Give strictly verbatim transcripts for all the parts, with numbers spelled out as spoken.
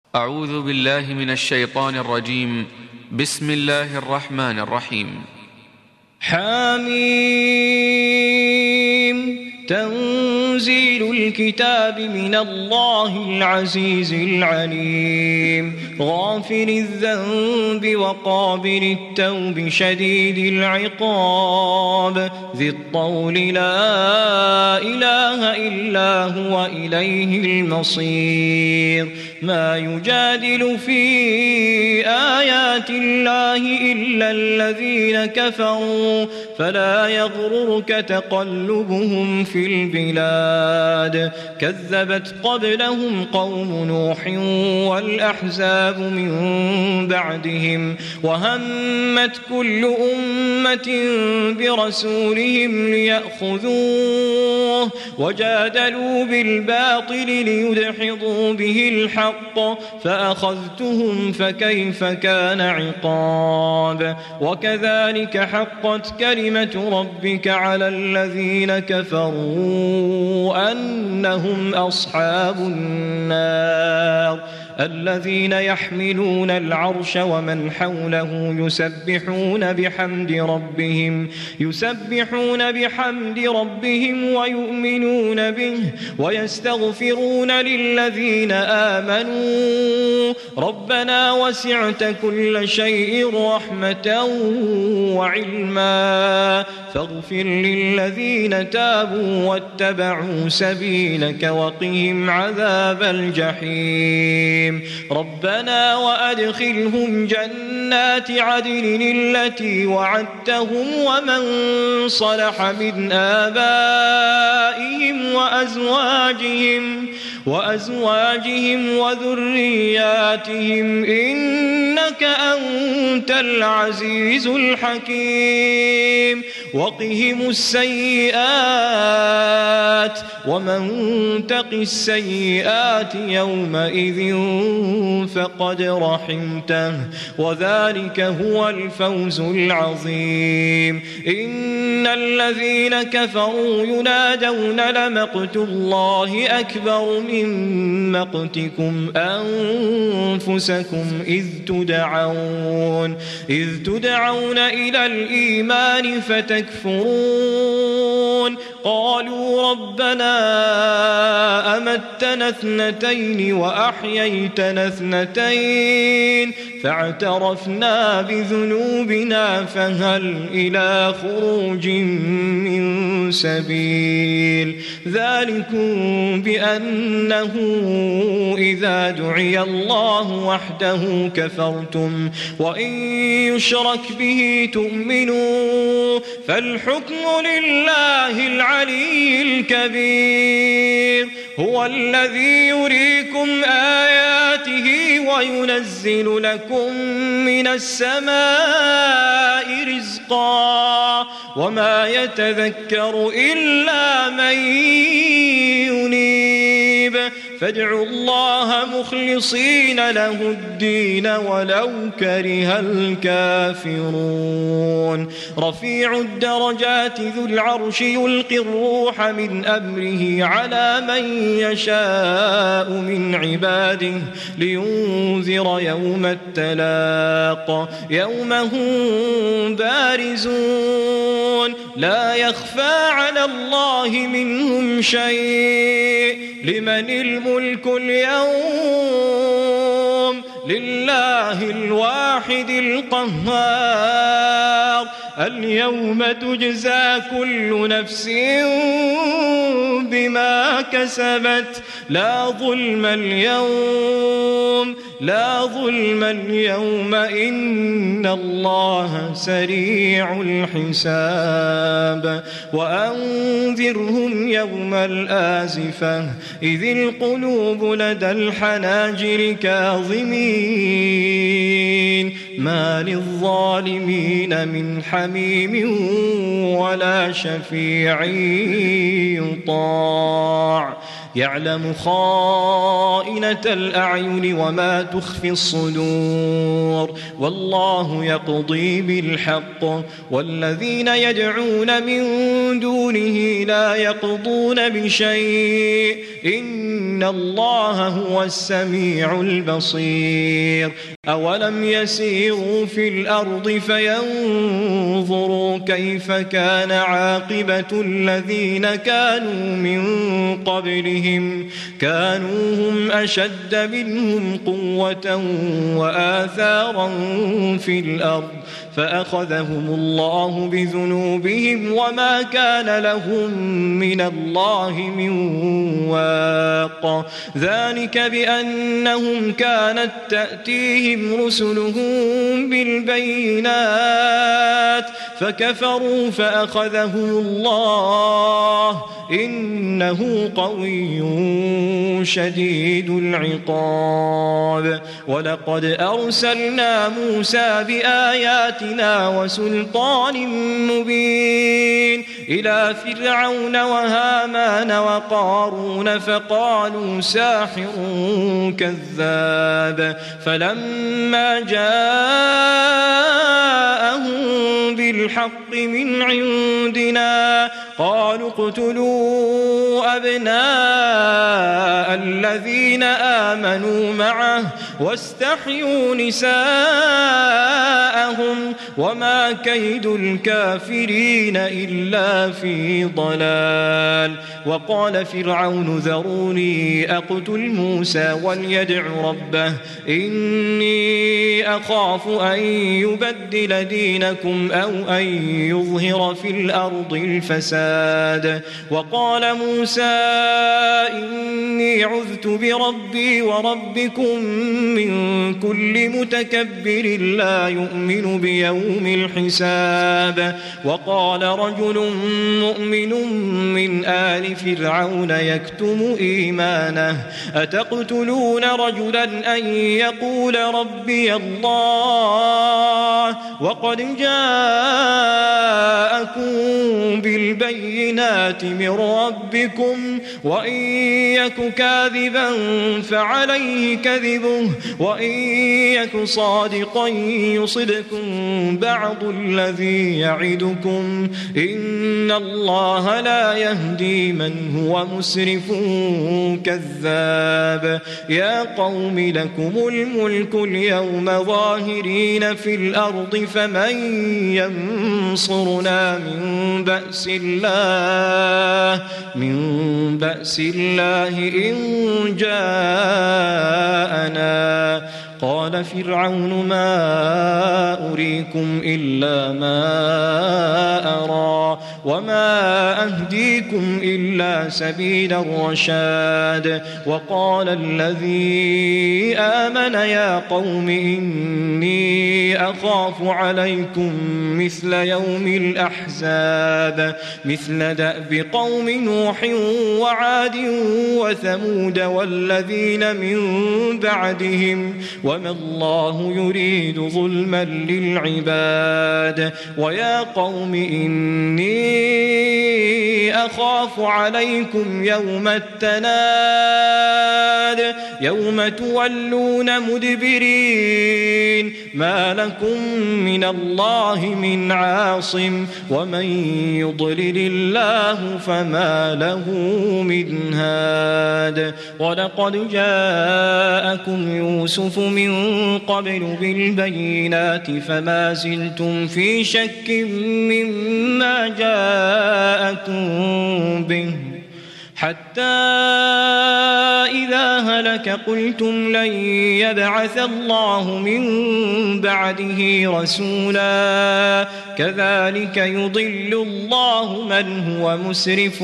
أعوذ بالله من الشيطان الرجيم. بسم الله الرحمن الرحيم. حميم. تنزيل الكتاب من الله العزيز العليم. غافر الذنب وقابل التوب شديد العقاب ذي الطول لا إله إلا هو إليه المصير. ما يجادل في آيات الله إلا الذين كفروا فلا يغررك تقلبهم في البلاد. كذبت قبلهم قوم نوح والأحزاب من بعدهم وهمت كل أمة برسولهم ليأخذوه وجادلوا بالباطل ليدحضوا به الحق فأخذتهم فكيف كان عقاب. وكذلك حقت كلمة ربك على الذين كفروا أنهم أصحاب النار. الذين يحملون العرش ومن حوله يسبحون بحمد ربهم يسبحون بحمد ربهم ويؤمنون به ويستغفرون للذين آمنوا ربنا وسعت كل شيء رحمة وعلما فاغفر للذين تابوا واتبعوا سبيلك وقهم عذاب الجحيم. ربنا وأدخلهم جنات عدن التي وعدتهم ومن صلح من آبائهم وأزواجهم وأزواجهم وذرياتهم إنك أنت العزيز الحكيم. وقهم السيئات ومن تق السيئات يومئذ فقد رحمته وذلك هو الفوز العظيم. إن الذين كفروا ينادون لمقت الله أكبر من مقتكم أنفسكم إذ تدعون إذ تدعون إلى الإيمان فتكفرون. قالوا ربنا أمتنا اثنتين وأحييتنا اثنتين فاعترفنا بذنوبنا فهل إلى خروج من سبيل. ذلكم بأنه إذا دعي الله وحده كفرتم وإن يشرك به تؤمنوا فالحكم لله العلي الكبير. هو الذي يريكم آياته وينزل لكم من السماء رزقا وما يتذكر إلا من ينيب. فادعوا الله مخلصين له الدين ولو كره الكافرون. رفيع الدرجات ذو العرش يلقي الروح من أمره على من يشاء من عباده لينذر يوم التلاق يوم هم بارزون لا يخفى على الله منهم شيء. لمن الملك اليوم لله الواحد القهار. اليوم تجزى كل نفس بما كسبت لا ظلم اليوم لا ظلم اليوم إن الله سريع الحساب. وأنذرهم يوم الآزفة إذ القلوب لدى الحناجر كاظمين ما للظالمين من حميم ولا شفيع يطاع. يعلم خائنة الأعين وما تخفي الصدور والله يقضي بالحق والذين يدعون من دونه لا يقضون بشيء إن الله هو السميع البصير أولم يسيروا في الأرض فينظروا كيف كان عاقبة الذين كانوا من قبلهم كانوا هم أشد منهم قوة وآثارا في الأرض فأخذهم الله بذنوبهم وما كان لهم من الله من واق ذلك بأنهم كانت تأتيهم رسلهم بالبينات فكفروا فأخذهم الله إنه قوي شديد العقاب ولقد أرسلنا موسى بآياتنا وسلطان مبين إلى فرعون وهامان وقارون فقالوا ساحر كذاب فلما جاءهم بالحق من عندنا قالوا اقتلوا أبناء الذين آمنوا معه واستحيوا نساءهم وما كيد الكافرين إلا في ضلال وقال فرعون ذروني أقتل موسى وليدع ربه إني أخاف أن يبدل دينكم أو أن يظهر في الأرض الفساد وقال موسى إني عذت بربي وربكم من كل متكبر لا يؤمن بيوم الحساب وقال رجل مؤمن من آل فرعون يكتم إيمانه أتقتلون رجلا أن يقول ربي الله وقد جاءكم بالبينات من ربكم وإن يك كاذبا فعليه كذبه وإن يك صادقا يصدكم بعض الذي يعدكم إن الله لا يهدي من هو مسرف كذاب يا قوم لكم الملك اليوم ظاهرين في الأرض فمن ينصرنا من بأس الله من بأس الله إن جاءنا قال فرعون ما أريكم إلا ما أرى وما أهديكم إلا سبيل الرشاد وقال الذي آمن يا قوم إني أخاف عليكم مثل يوم الأحزاب مثل دأب قوم نوح وعاد وثمود والذين من بعدهم وما الله يريد ظلما للعباد ويا قوم إني أخاف عليكم يوم التناد يوم تولون مدبرين ما لكم من الله من عاصم ومن يضلل الله فما له من هاد ولقد جاءكم يوسف من قبل بالبينات فما زلتم في شك مما جاءكم به حتى إذا هلك قلتم لن يبعث الله من بعده رسولا كذلك يضل الله من هو مسرف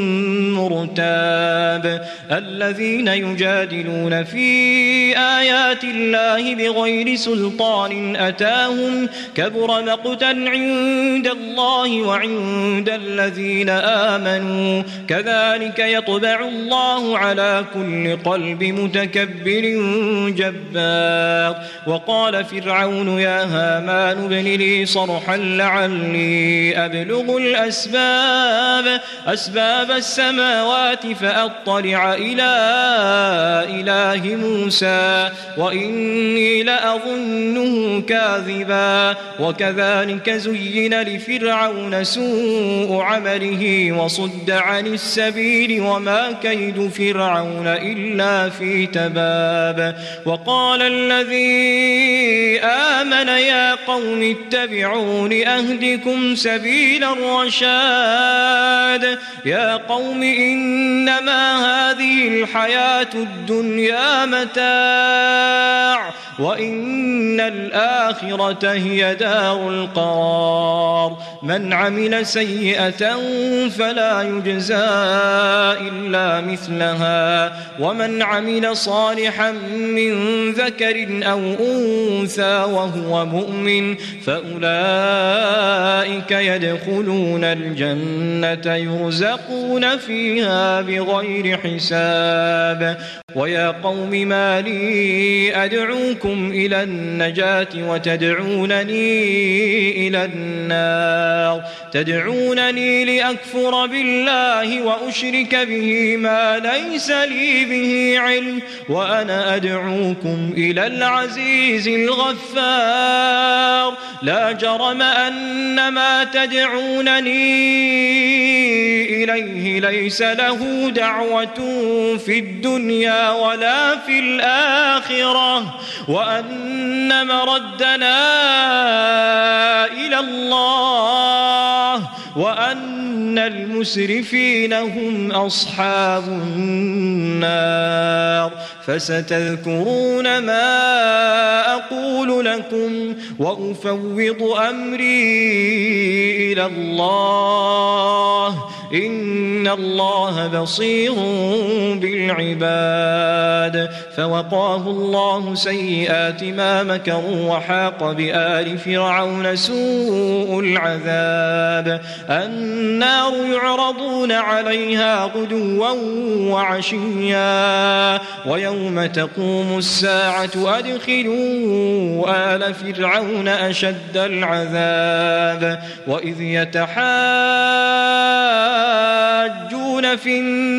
مرتاب الذين يجادلون في آيات الله بغير سلطان أتاهم كبر مقتا عند الله وعند الذين آمنوا كذلك يطبع الله على كل قلب متكبر جبار. وقال فرعون يا هامان ابن لي صرحا لعلي أبلغ الأسباب أسباب السماوات فأطلع إلى إله موسى وإني لأظنه كاذبا. وكذلك زين لفرعون سوء عمله وصد عن السبيل وما كيد فرعون إلا في تباب. وقال الذي آمن يا قوم اتبعون أهدكم سبيل الرشاد. يا قوم إنما هذه الحياة الدنيا متاع وإن الآخرة هي دار القرار. من عمل سيئة فلا يجزى إلا مثلها ومن عمل صالحا من ذكر أو أنثى وهو مؤمن فأولئك يدخلون الجنة يرزقون فيها بغير حساب. ويا قوم ما لي أدعوكم إلى النجاة وتدعونني إلى النار تدعونني لأكفر بالله وأشرك به ما ليس لي به علم وأنا أدعوكم إلى العزيز الغفار. لا جرم أن ما تدعونني إليه ليس له دعوة في الدنيا ولا في الآخرة وأن مردنا إلى الله وأن المسرفين هم أصحاب النار. فستذكرون ما أقول لكم وأفوض أمري إلى الله إن الله بصير بالعباد. فوقاه الله سيئات ما مكروا وحاق بآل فرعون سوء العذاب. النار يعرضون عليها غدوا وعشيا ويوم تقوم الساعة أدخلوا آل فرعون أشد العذاب. وإذ يتحاجون في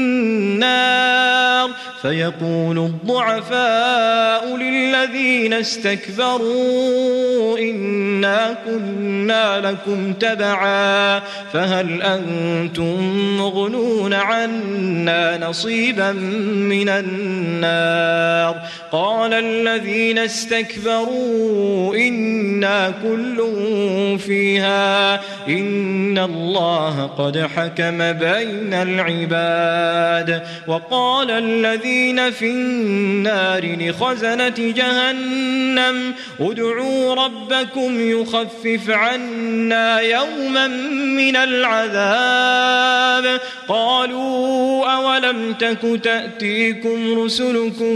النار فيقول الضعفاء للذين استكبروا إنا كنا لكم تبعا فهل أنتم مغنون عنا نصيبا من النار. قال الذين استكبروا إنا كل فيها إن الله قد حكم بين العباد. وقال الذين في النار لخزنة جهنم ادعوا ربكم يخفف عنا يوما من العذاب. قالوا أولم تك تأتيكم رسلكم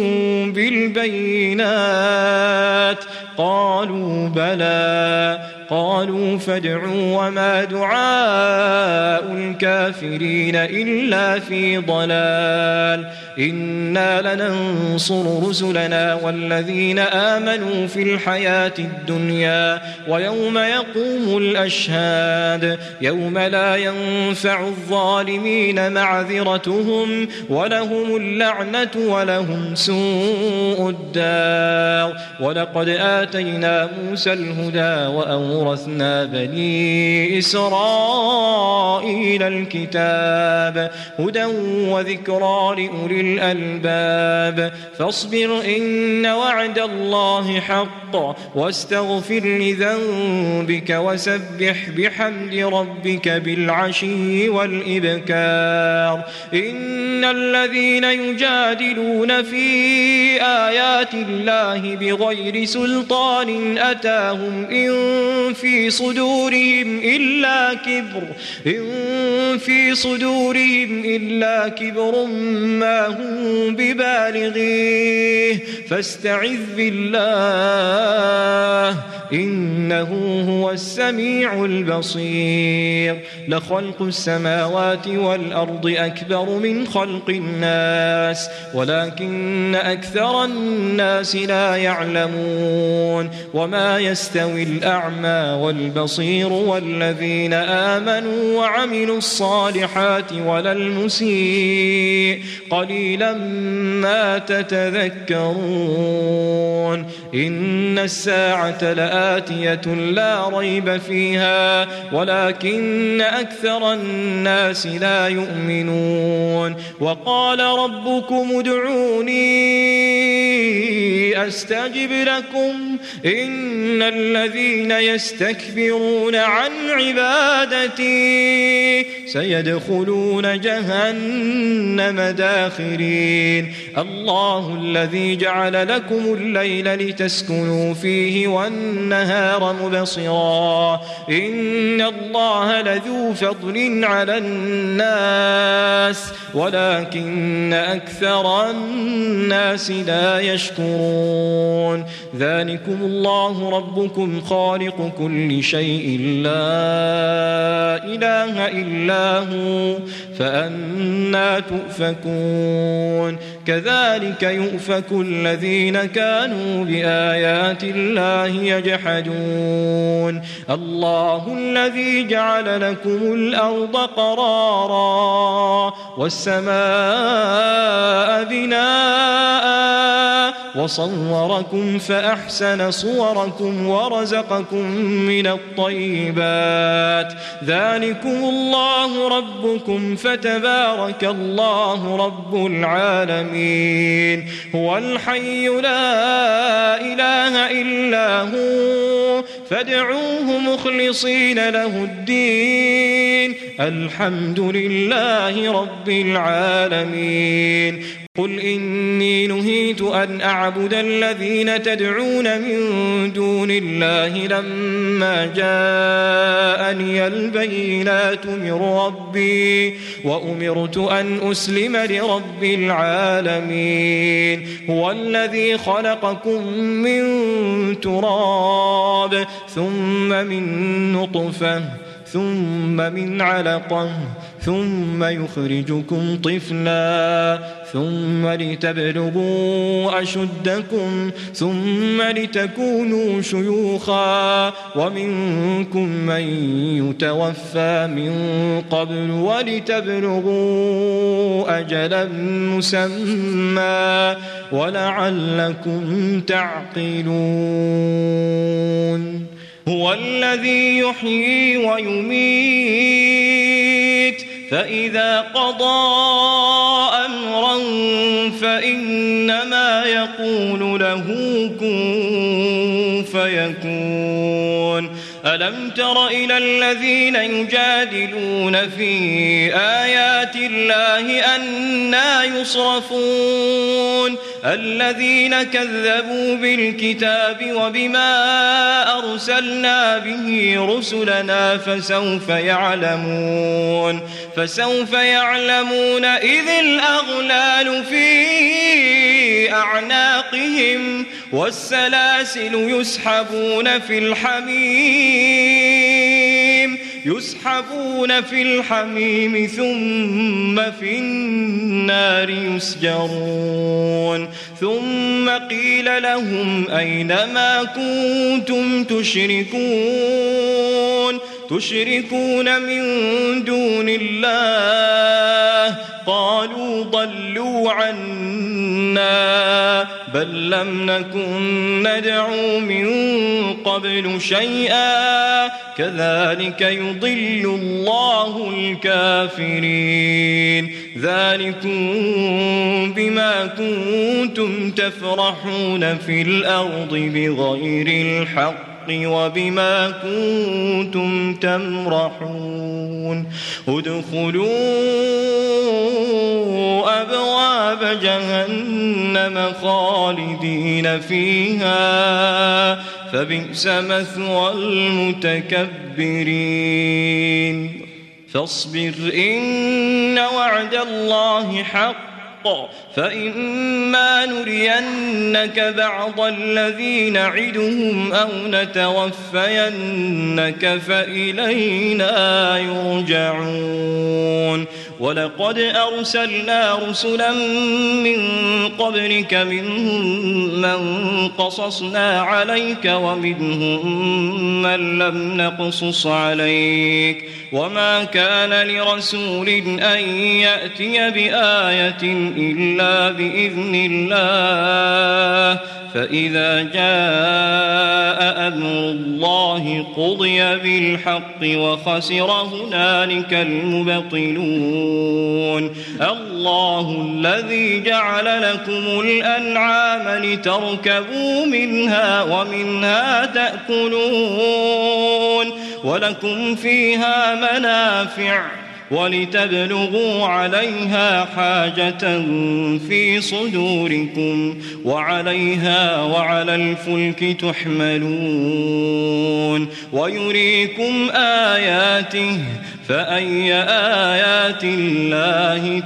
بالبينات قالوا بلى قالوا فادعوا وما دعاء الكافرين إلا في ضلال. إنا لننصر رسلنا والذين آمنوا في الحياة الدنيا ويوم يقوم الأشهاد يوم لا ينفع الظالمين معذرتهم ولهم اللعنة ولهم سوء الدار. ولقد آتينا موسى الهدى وأورثنا بني إسرائيل الكتاب هدى وذكرى لأولي الألباب. فاصبر إن وعد الله حق واستغفر لذنبك وسبح بحمد ربك بالعشي والإبكار. إن الذين يجادلون في آيات الله بغير سلطان سلطان أتاهم إن في صدورهم إلا كبر إن في صدورهم إلا كبر ما هم ببالغيه فاستعذ بالله إنه هو السميع البصير لخلق السماوات والأرض أكبر من خلق الناس ولكن أكثر الناس لا يعلمون وما يستوي الأعمى والبصير والذين آمنوا وعملوا الصالحات ولا المسيء قليلا ما تتذكرون إن الساعة لآتية لا ريب فيها ولكن أكثر الناس لا يؤمنون وقال ربكم ادعوني أستجب لكم إن الذين يستكبرون عن عبادتي سيدخلون جهنم داخرين الله الذي جعل لكم الليل لتسكنوا فيه والنهار مبصرا إن الله لذو فضل على الناس ولكن أكثر الناس لا يشكرون ذلكم الله ربكم خالق كل شيء لا إله إلا هو فأنى تؤفكون كذلك يؤفك الذين كانوا بآيات الله يجحدون الله الذي جعل لكم الأرض قرارا والسماء بناء وصوركم فأحسن صوركم ورزقكم من الطيبات ذلكم الله ربكم فتبارك الله رب العالمين هو الحي لا إله إلا هو فادعوه مخلصين له الدين الحمد لله رب العالمين قل إني نهيت أن أعبد الذين تدعون من دون الله لما جاءني البينات من ربي وأمرت أن أسلم لرب العالمين هو الذي خلقكم من تراب ثم من نطفة ثم من علقة ثم يخرجكم طفلا ثم لتبلغوا أشدكم ثم لتكونوا شيوخا ومنكم من يتوفى من قبل ولتبلغوا أجلا مسمى ولعلكم تعقلون هو الذي يحيي ويميت فإذا قضى أمرا فإنما يقول له كن فيكون ألم تر إلى الذين يجادلون في آيات الله أنى يصرفون الذين كذبوا بالكتاب وبما أرسلنا به رسلنا فسوف يعلمون فسوف يعلمون إذ الأغلال في أعناقهم والسلاسل يسحبون في الحميم يسحبون في الحميم ثم في النار يسجرون ثم قيل لهم أين ما كنتم تشركون تشركون من دون الله قالوا ضلوا عنا بل لم نكن ندعو من قبل شيئا كذلك يضل الله الكافرين ذلكم بما كنتم تفرحون في الأرض بغير الحق وبما كنتم تمرحون ادخلوا أبواب جهنم خالدين فيها فبئس مثوى المتكبرين فاصبر إن وعد الله حق فإما نرينك بعض الذي نعدهم أو نتوفينك فإلينا يرجعون ولقد أرسلنا رسلا من قبلك منهم من قصصنا عليك ومنهم من لم نقصص عليك وما كان لرسول أن يأتي بآية إلا بإذن الله فإذا جاء أمر الله قضي بالحق وخسر هنالك المبطلون الله الذي جعل لكم الأنعام لتركبوا منها ومنها تأكلون ولكم فيها منافع ولتبلغوا عليها حاجة في صدوركم وعليها وعلى الفلك تحملون ويريكم آياته فأي آيات الله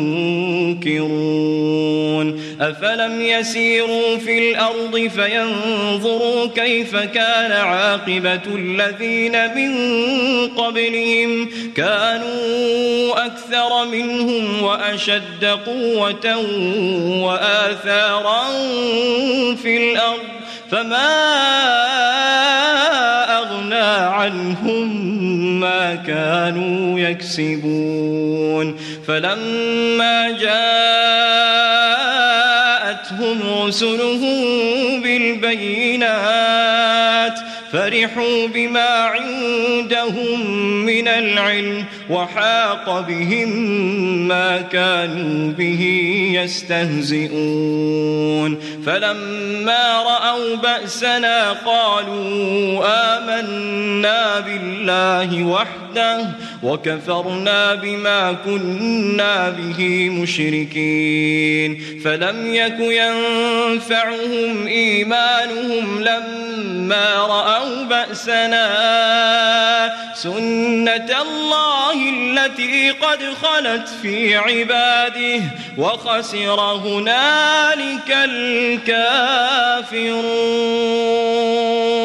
تنكرون أفلم يسيروا في الأرض فينظروا كيف كان عاقبة الذين من قبلهم كانوا أكثر منهم وأشد قوة وآثارا في الأرض فما أغنى عنهم ما كانوا يكسبون فلما جاءتهم رسلهم بالبينات فرحوا بما عندهم من العلم وحاق بهم ما كانوا به يستهزئون فلما رأوا بأسنا قالوا آمنا بالله وحده وكفرنا بما كنا به مشركين فلم يك ينفعهم إيمانهم لما رأوا بأسنا سنة الله التي قد خلت في عباده وخسر هنالك الكافرون.